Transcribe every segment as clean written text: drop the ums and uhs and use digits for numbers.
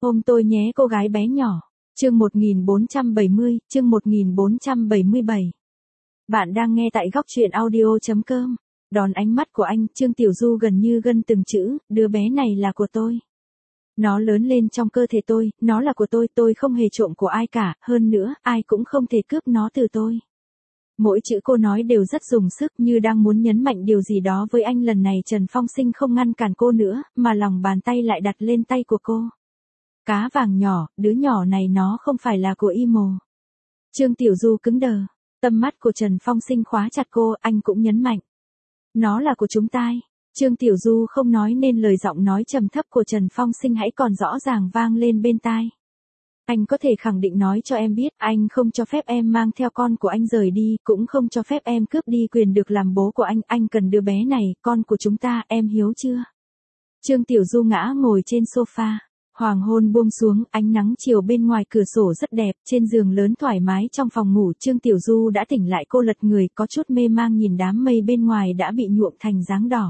Ôm tôi nhé cô gái bé nhỏ. Chương 1470, chương 1477. Bạn đang nghe tại góc truyện audio.com. Đón ánh mắt của anh, Trương Tiểu Du gần như gân từng chữ, đứa bé này là của tôi. Nó lớn lên trong cơ thể tôi, nó là của tôi không hề trộm của ai cả, hơn nữa, ai cũng không thể cướp nó từ tôi. Mỗi chữ cô nói đều rất dùng sức như đang muốn nhấn mạnh điều gì đó với anh. Lần này Trần Phong Sinh không ngăn cản cô nữa, mà lòng bàn tay lại đặt lên tay của cô. Cá vàng nhỏ, đứa nhỏ này nó không phải là của Imo. Trương Tiểu Du cứng đờ, tâm mắt của Trần Phong Sinh khóa chặt cô, anh cũng nhấn mạnh. Nó là của chúng ta. Trương Tiểu Du không nói nên lời, giọng nói trầm thấp của Trần Phong Sinh hãy còn rõ ràng vang lên bên tai. Anh có thể khẳng định nói cho em biết, anh không cho phép em mang theo con của anh rời đi, cũng không cho phép em cướp đi quyền được làm bố của anh cần đứa bé này, con của chúng ta, em hiếu chưa? Trương Tiểu Du ngã ngồi trên sofa. Hoàng hôn buông xuống, ánh nắng chiều bên ngoài cửa sổ rất đẹp, trên giường lớn thoải mái trong phòng ngủ. Trương Tiểu Du đã tỉnh lại, cô lật người, có chút mê mang nhìn đám mây bên ngoài đã bị nhuộm thành dáng đỏ.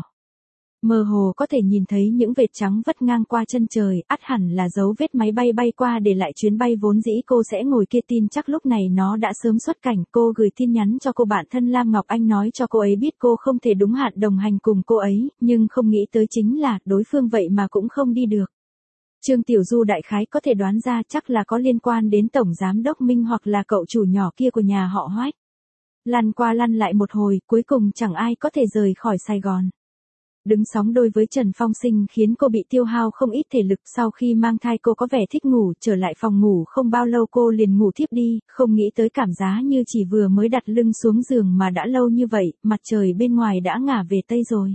Mơ hồ có thể nhìn thấy những vệt trắng vất ngang qua chân trời, ắt hẳn là dấu vết máy bay bay qua để lại chuyến bay vốn dĩ cô sẽ ngồi kia. Tin chắc lúc này nó đã sớm xuất cảnh. Cô gửi tin nhắn cho cô bạn thân Lam Ngọc Anh nói cho cô ấy biết cô không thể đúng hạn đồng hành cùng cô ấy, nhưng không nghĩ tới chính là đối phương vậy mà cũng không đi được. Trương Tiểu Du đại khái có thể đoán ra chắc là có liên quan đến Tổng Giám đốc Minh hoặc là cậu chủ nhỏ kia của nhà họ Hoách. Lăn qua lăn lại một hồi, cuối cùng chẳng ai có thể rời khỏi Sài Gòn. Đứng sóng đôi với Trần Phong Sinh khiến cô bị tiêu hao không ít thể lực. Sau khi mang thai cô có vẻ thích ngủ, trở lại phòng ngủ không bao lâu cô liền ngủ thiếp đi, không nghĩ tới cảm giác như chỉ vừa mới đặt lưng xuống giường mà đã lâu như vậy, mặt trời bên ngoài đã ngả về Tây rồi.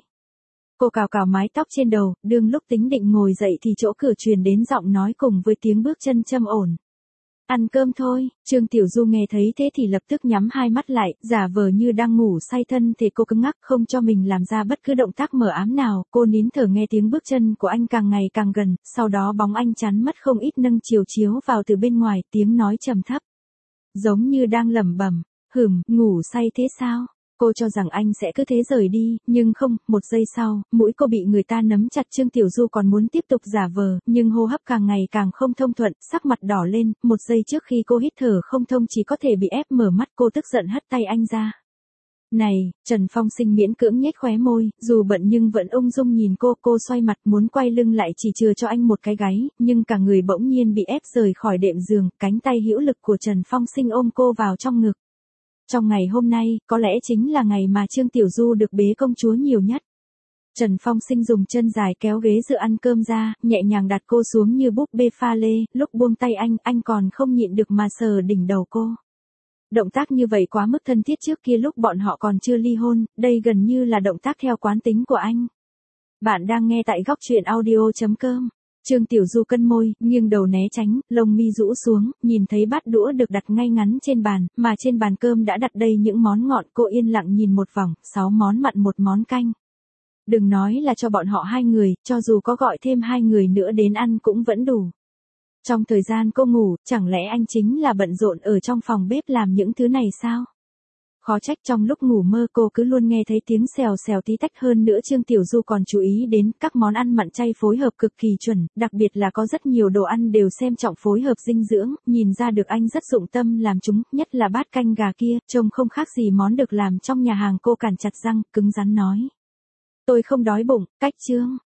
Cô cào cào mái tóc trên đầu, đương lúc tính định ngồi dậy thì chỗ cửa truyền đến giọng nói cùng với tiếng bước chân trầm ổn. Ăn cơm thôi. Trương Tiểu Du nghe thấy thế thì lập tức nhắm hai mắt lại, giả vờ như đang ngủ say. Thân thể cô cứng ngắc không cho mình làm ra bất cứ động tác mờ ám nào. Cô nín thở nghe tiếng bước chân của anh càng ngày càng gần, sau đó bóng anh chắn mất không ít, nâng chiều chiếu vào từ bên ngoài, tiếng nói trầm thấp. Giống như đang lẩm bẩm, ngủ say thế sao? Cô cho rằng anh sẽ cứ thế rời đi, nhưng không, một giây sau, mũi cô bị người ta nắm chặt. Trương Tiểu Du còn muốn tiếp tục giả vờ, nhưng hô hấp càng ngày càng không thông thuận, sắc mặt đỏ lên, một giây trước khi cô hít thở không thông chỉ có thể bị ép mở mắt. Cô tức giận hất tay anh ra. Này, Trần Phong Sinh miễn cưỡng nhếch khóe môi, dù bận nhưng vẫn ung dung nhìn cô xoay mặt muốn quay lưng lại chỉ chừa cho anh một cái gáy, nhưng cả người bỗng nhiên bị ép rời khỏi đệm giường, cánh tay hữu lực của Trần Phong Sinh ôm cô vào trong ngực. Trong ngày hôm nay, có lẽ chính là ngày mà Trương Tiểu Du được bế công chúa nhiều nhất. Trần Phong Sinh dùng chân dài kéo ghế dựa ăn cơm ra, nhẹ nhàng đặt cô xuống như búp bê pha lê, lúc buông tay anh còn không nhịn được mà sờ đỉnh đầu cô. Động tác như vậy quá mức thân thiết, trước kia lúc bọn họ còn chưa ly hôn, đây gần như là động tác theo quán tính của anh. Bạn đang nghe tại góc truyện audio.com. Trương Tiểu Du cân môi, nghiêng đầu né tránh, lông mi rũ xuống, nhìn thấy bát đũa được đặt ngay ngắn trên bàn, mà trên bàn cơm đã đặt đầy những món ngọt. Cô yên lặng nhìn một vòng, 6 món mặn, 1 món canh. Đừng nói là cho bọn họ 2 người, cho dù có gọi thêm 2 người nữa đến ăn cũng vẫn đủ. Trong thời gian cô ngủ, chẳng lẽ anh chính là bận rộn ở trong phòng bếp làm những thứ này sao? Khó trách trong lúc ngủ mơ cô cứ luôn nghe thấy tiếng xèo xèo tí tách. Hơn nữa Trương Tiểu Du còn chú ý đến các món ăn mặn chay phối hợp cực kỳ chuẩn, đặc biệt là có rất nhiều đồ ăn đều xem trọng phối hợp dinh dưỡng, nhìn ra được anh rất dụng tâm làm chúng, nhất là bát canh gà kia, trông không khác gì món được làm trong nhà hàng. Cô cắn chặt răng, cứng rắn nói. Tôi không đói bụng, cách Trương.